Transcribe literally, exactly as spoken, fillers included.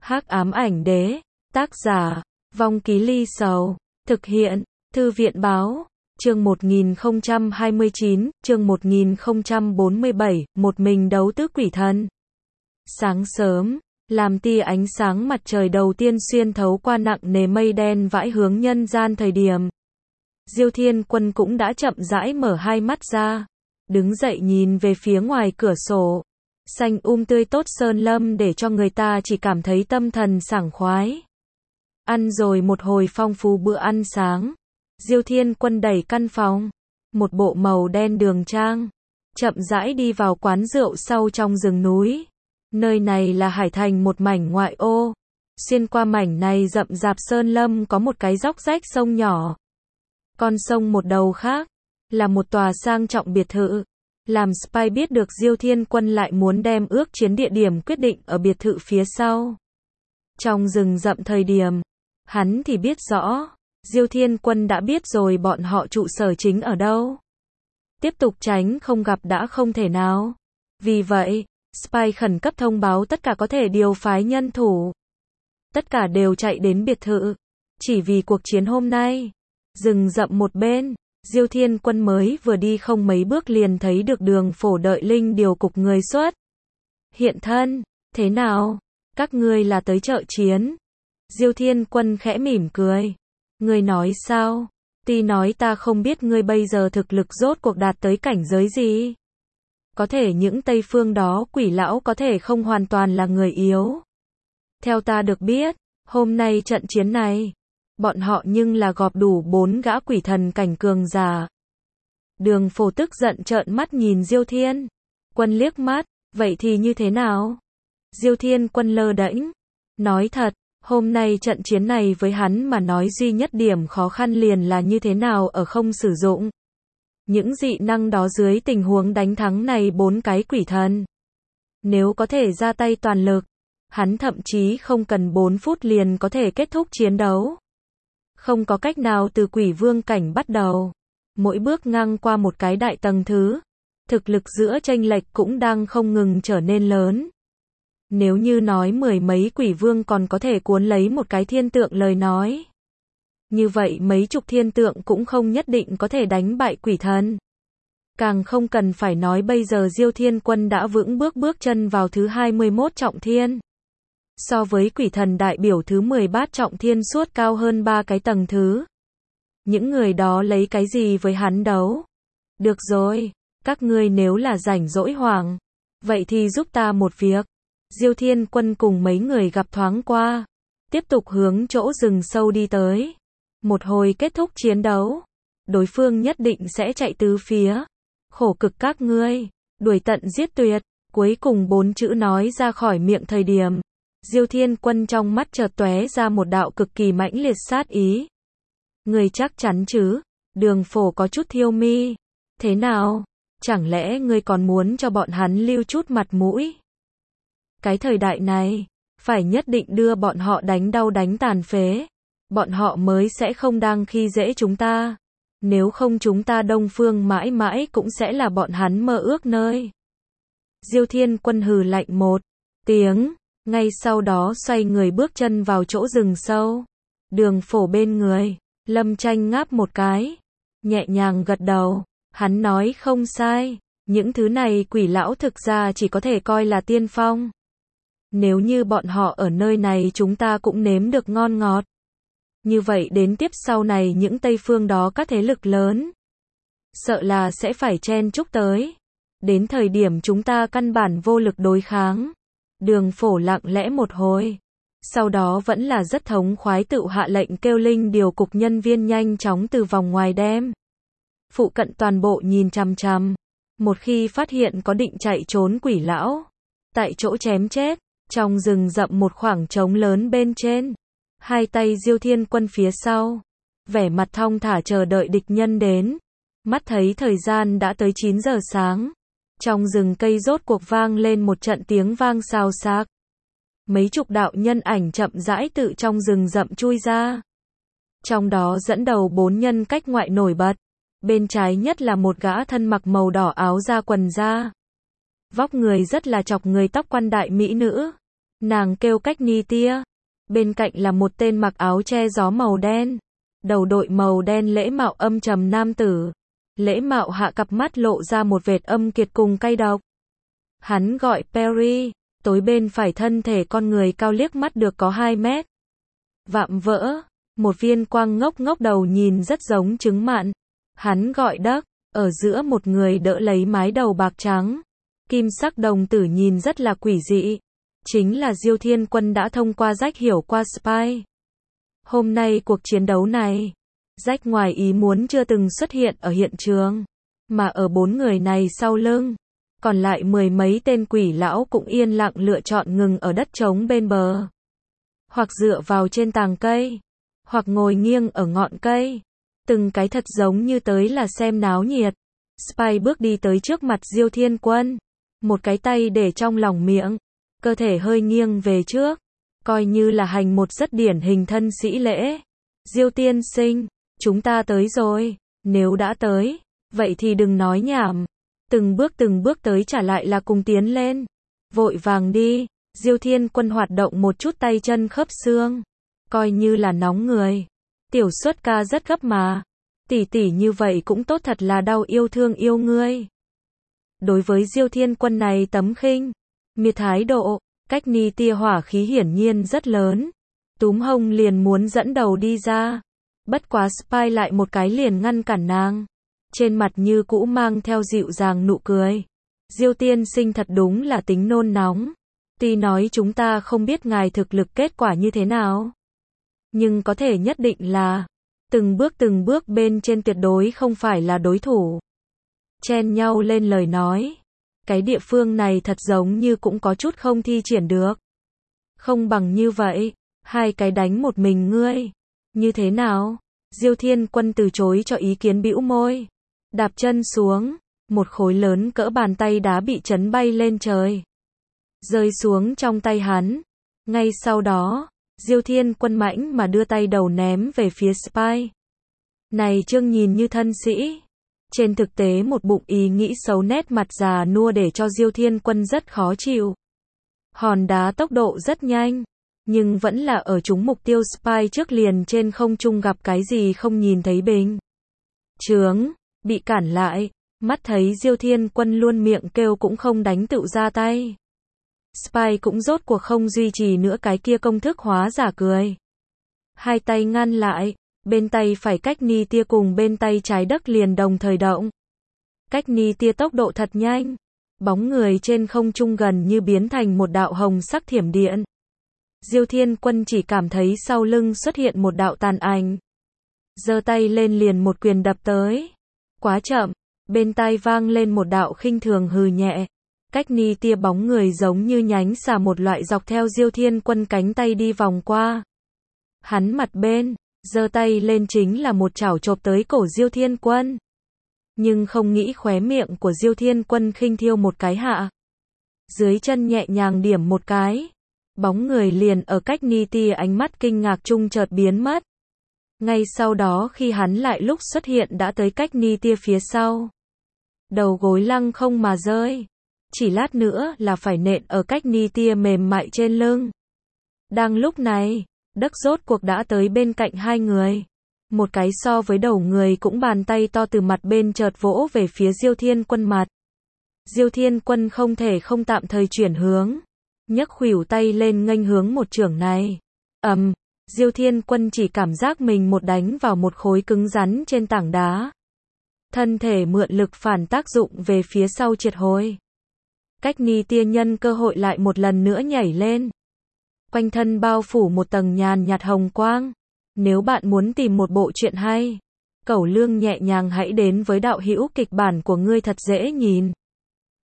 Hắc ám ảnh đế, tác giả, Vong Ký Ly Sầu, thực hiện, Thư viện báo, chương một nghìn không trăm hai mươi chín, chương một nghìn không trăm bốn mươi bảy, một mình đấu tứ quỷ thần. Sáng sớm, làm tia ánh sáng mặt trời đầu tiên xuyên thấu qua nặng nề mây đen vãi hướng nhân gian thời điểm. Diêu Thiên Quân cũng đã chậm rãi mở hai mắt ra, đứng dậy nhìn về phía ngoài cửa sổ. Xanh um tươi tốt sơn lâm để cho người ta chỉ cảm thấy tâm thần sảng khoái. Ăn rồi một hồi phong phú bữa ăn sáng, Diêu Thiên Quân đẩy căn phòng, một bộ màu đen đường trang, chậm rãi đi vào quán rượu sâu trong rừng núi. Nơi này là Hải Thành, một mảnh ngoại ô. Xuyên qua mảnh này rậm rạp sơn lâm có một cái dốc rách sông nhỏ. Con sông một đầu khác là một tòa sang trọng biệt thự. Làm spy biết được Diêu Thiên Quân lại muốn đem ước chiến địa điểm quyết định ở biệt thự phía sau. Trong rừng rậm thời điểm, hắn thì biết rõ, Diêu Thiên Quân đã biết rồi bọn họ trụ sở chính ở đâu. Tiếp tục tránh không gặp đã không thể nào. Vì vậy, spy khẩn cấp thông báo tất cả có thể điều phái nhân thủ. Tất cả đều chạy đến biệt thự. Chỉ vì cuộc chiến hôm nay. Rừng rậm một bên, Diêu Thiên Quân mới vừa đi không mấy bước liền thấy được Đường Phổ đợi linh điều cục người xuất hiện thân. Thế nào? Các ngươi là tới trợ chiến? Diêu Thiên Quân khẽ mỉm cười. Ngươi nói sao? Ti nói ta không biết ngươi bây giờ thực lực rốt cuộc đạt tới cảnh giới gì. Có thể những Tây phương đó quỷ lão có thể không hoàn toàn là người yếu. Theo ta được biết, hôm nay trận chiến này, bọn họ nhưng là gọp đủ bốn gã quỷ thần cảnh cường giả. Đường Phổ tức giận trợn mắt nhìn Diêu Thiên Quân liếc mắt, vậy thì như thế nào? Diêu Thiên Quân lơ đễnh, nói thật, hôm nay trận chiến này với hắn mà nói duy nhất điểm khó khăn liền là như thế nào ở không sử dụng những dị năng đó dưới tình huống đánh thắng này bốn cái quỷ thần. Nếu có thể ra tay toàn lực, hắn thậm chí không cần bốn phút liền có thể kết thúc chiến đấu. Không có cách nào từ quỷ vương cảnh bắt đầu. Mỗi bước ngang qua một cái đại tầng thứ, thực lực giữa chênh lệch cũng đang không ngừng trở nên lớn. Nếu như nói mười mấy quỷ vương còn có thể cuốn lấy một cái thiên tượng lời nói, như vậy mấy chục thiên tượng cũng không nhất định có thể đánh bại quỷ thần. Càng không cần phải nói bây giờ Diêu Thiên Quân đã vững bước bước chân vào thứ hai mươi mốt trọng thiên. So với quỷ thần đại biểu thứ mười bát trọng thiên suốt cao hơn ba cái tầng thứ. Những người đó lấy cái gì với hắn đấu? Được rồi, các ngươi nếu là rảnh rỗi hoảng, vậy thì giúp ta một việc. Diêu Thiên Quân cùng mấy người gặp thoáng qua, tiếp tục hướng chỗ rừng sâu đi tới. Một hồi kết thúc chiến đấu, đối phương nhất định sẽ chạy tứ phía. Khổ cực các ngươi, đuổi tận giết tuyệt. Cuối cùng bốn chữ nói ra khỏi miệng thời điểm, Diêu Thiên Quân trong mắt chợt tóe ra một đạo cực kỳ mãnh liệt sát ý. Ngươi chắc chắn chứ? Đường Phổ có chút thiêu mi. Thế nào? Chẳng lẽ ngươi còn muốn cho bọn hắn lưu chút mặt mũi? Cái thời đại này, phải nhất định đưa bọn họ đánh đau đánh tàn phế. Bọn họ mới sẽ không đang khi dễ chúng ta. Nếu không chúng ta Đông Phương mãi mãi cũng sẽ là bọn hắn mơ ước nơi. Diêu Thiên Quân hừ lạnh một tiếng, ngay sau đó xoay người bước chân vào chỗ rừng sâu. Đường Phổ bên người, Lâm Tranh ngáp một cái, nhẹ nhàng gật đầu, hắn nói không sai, những thứ này quỷ lão thực ra chỉ có thể coi là tiên phong. Nếu như bọn họ ở nơi này chúng ta cũng nếm được ngon ngọt. Như vậy đến tiếp sau này những Tây phương đó các thế lực lớn, sợ là sẽ phải chen chúc tới. Đến thời điểm chúng ta căn bản vô lực đối kháng. Đường Phổ lặng lẽ một hồi, sau đó vẫn là rất thống khoái tự hạ lệnh kêu linh điều cục nhân viên nhanh chóng từ vòng ngoài đem phụ cận toàn bộ nhìn chằm chằm. Một khi phát hiện có định chạy trốn quỷ lão, tại chỗ chém chết. Trong rừng rậm một khoảng trống lớn bên trên, hai tay Diêu Thiên Quân phía sau, vẻ mặt thong thả chờ đợi địch nhân đến. Mắt thấy thời gian đã tới chín giờ sáng, trong rừng cây rốt cuộc vang lên một trận tiếng vang xào xạc. Mấy chục đạo nhân ảnh chậm rãi tự trong rừng rậm chui ra. Trong đó dẫn đầu bốn nhân cách ngoại nổi bật. Bên trái nhất là một gã thân mặc màu đỏ áo da quần da. Vóc người rất là chọc người, tóc quan đại mỹ nữ. Nàng kêu Cách Ni tia. Bên cạnh là một tên mặc áo che gió màu đen. Đầu đội màu đen lễ mạo âm trầm nam tử. Lễ mạo hạ cặp mắt lộ ra một vệt âm kiệt cùng cay độc. Hắn gọi Perry, tối bên phải thân thể con người cao liếc mắt được có hai mét. Vạm vỡ, một viên quang ngốc ngốc đầu nhìn rất giống trứng mặn. Hắn gọi Đắc, ở giữa một người đỡ lấy mái đầu bạc trắng. Kim sắc đồng tử nhìn rất là quỷ dị. Chính là Diêu Thiên Quân đã thông qua Rách hiểu qua spy. Hôm nay cuộc chiến đấu này, Rách ngoài ý muốn chưa từng xuất hiện ở hiện trường, mà ở bốn người này sau lưng, còn lại mười mấy tên quỷ lão cũng yên lặng lựa chọn ngừng ở đất trống bên bờ, hoặc dựa vào trên tàng cây, hoặc ngồi nghiêng ở ngọn cây, từng cái thật giống như tới là xem náo nhiệt. Spy bước đi tới trước mặt Diêu Thiên Quân, một cái tay để trong lòng miệng, cơ thể hơi nghiêng về trước, coi như là hành một rất điển hình thân sĩ lễ. Diêu tiên sinh, chúng ta tới rồi, nếu đã tới, vậy thì đừng nói nhảm. Từng bước từng bước tới trả lại là cùng tiến lên. Vội vàng đi, Diêu Thiên Quân hoạt động một chút tay chân khớp xương, coi như là nóng người. Tiểu Xuất ca rất gấp mà. Tỷ tỷ như vậy cũng tốt, thật là đau yêu thương yêu ngươi. Đối với Diêu Thiên Quân này tấm khinh miệt thái độ, Cách Ni tia hỏa khí hiển nhiên rất lớn. Túm hông liền muốn dẫn đầu đi ra. Bất quá spy lại một cái liền ngăn cản nàng. Trên mặt như cũ mang theo dịu dàng nụ cười. Diêu tiên sinh thật đúng là tính nôn nóng. Tuy nói chúng ta không biết ngài thực lực kết quả như thế nào, nhưng có thể nhất định là từng bước từng bước bên trên tuyệt đối không phải là đối thủ. Chen nhau lên lời nói. Cái địa phương này thật giống như cũng có chút không thi triển được. Không bằng như vậy, hai cái đánh một mình ngươi. Như thế nào? Diêu Thiên Quân từ chối cho ý kiến, bĩu môi. Đạp chân xuống, một khối lớn cỡ bàn tay đá bị chấn bay lên trời, rơi xuống trong tay hắn. Ngay sau đó, Diêu Thiên Quân mãnh mà đưa tay đầu ném về phía spy. Này Trương nhìn như thân sĩ, trên thực tế một bụng ý nghĩ xấu, nét mặt già nua để cho Diêu Thiên Quân rất khó chịu. Hòn đá tốc độ rất nhanh, nhưng vẫn là ở trúng mục tiêu spy trước, liền trên không trung gặp cái gì không nhìn thấy bình chướng, bị cản lại. Mắt thấy Diêu Thiên Quân luôn miệng kêu cũng không đánh, tự ra tay. Spy cũng rốt cuộc không duy trì nữa cái kia công thức hóa giả cười. Hai tay ngăn lại, bên tay phải Cách Ni tia cùng bên tay trái Đắc liền đồng thời động. Cách Ni tia tốc độ thật nhanh, bóng người trên không trung gần như biến thành một đạo hồng sắc thiểm điện. Diêu Thiên Quân chỉ cảm thấy sau lưng xuất hiện một đạo tàn ảnh, giơ tay lên liền một quyền đập tới. Quá chậm, bên tai vang lên một đạo khinh thường hừ nhẹ. Cách Ni tia bóng người giống như nhánh xà một loại dọc theo Diêu Thiên Quân cánh tay đi vòng qua. Hắn mặt bên, giơ tay lên chính là một chảo chộp tới cổ Diêu Thiên Quân. Nhưng không nghĩ khóe miệng của Diêu Thiên Quân khinh thiêu một cái hạ. Dưới chân nhẹ nhàng điểm một cái. Bóng người liền ở Cách Ni tia ánh mắt kinh ngạc chung chợt biến mất. Ngay sau đó khi hắn lại lúc xuất hiện đã tới Cách Ni tia phía sau. Đầu gối lăng không mà rơi. Chỉ lát nữa là phải nện ở Cách Ni tia mềm mại trên lưng. Đang lúc này, Đắc rốt cuộc đã tới bên cạnh hai người. Một cái so với đầu người cũng bàn tay to từ mặt bên chợt vỗ về phía Diêu Thiên Quân mặt. Diêu Thiên Quân không thể không tạm thời chuyển hướng, nhấc khuỷu tay lên nghênh hướng một chưởng này. Ầm, um, Diêu Thiên Quân chỉ cảm giác mình một đánh vào một khối cứng rắn trên tảng đá. Thân thể mượn lực phản tác dụng về phía sau triệt hồi. Cách Ni tia nhân cơ hội lại một lần nữa nhảy lên. Quanh thân bao phủ một tầng nhàn nhạt hồng quang. Nếu bạn muốn tìm một bộ truyện hay, cẩu lương nhẹ nhàng, hãy đến với đạo hữu kịch bản của ngươi thật dễ nhìn.